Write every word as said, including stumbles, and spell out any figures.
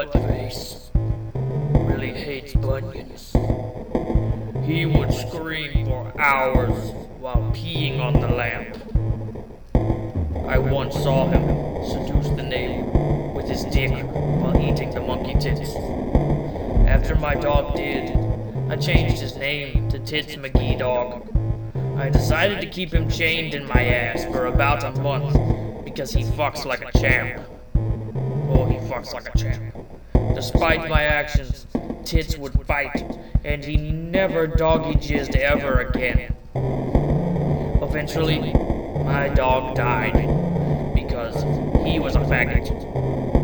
Buttface really hates bunions. He would scream for hours while peeing on the lamp. I once saw him seduce the neighbor with his dick while eating the monkey tits. After my dog did, I changed his name to Tits McGee Dog. I decided to keep him chained in my ass for about a month because he fucks like a champ. Oh, he fucks like a champ. Despite my actions, Tits would fight, and he never doggy jizzed ever again. Eventually, my dog died because he was a faggot.